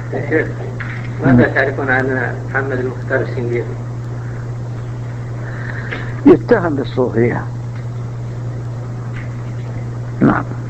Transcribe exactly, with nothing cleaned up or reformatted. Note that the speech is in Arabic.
شيخ ماذا تعرفون عن محمد المختار الشنقيطي؟ يتهم بالصوفية. نعم.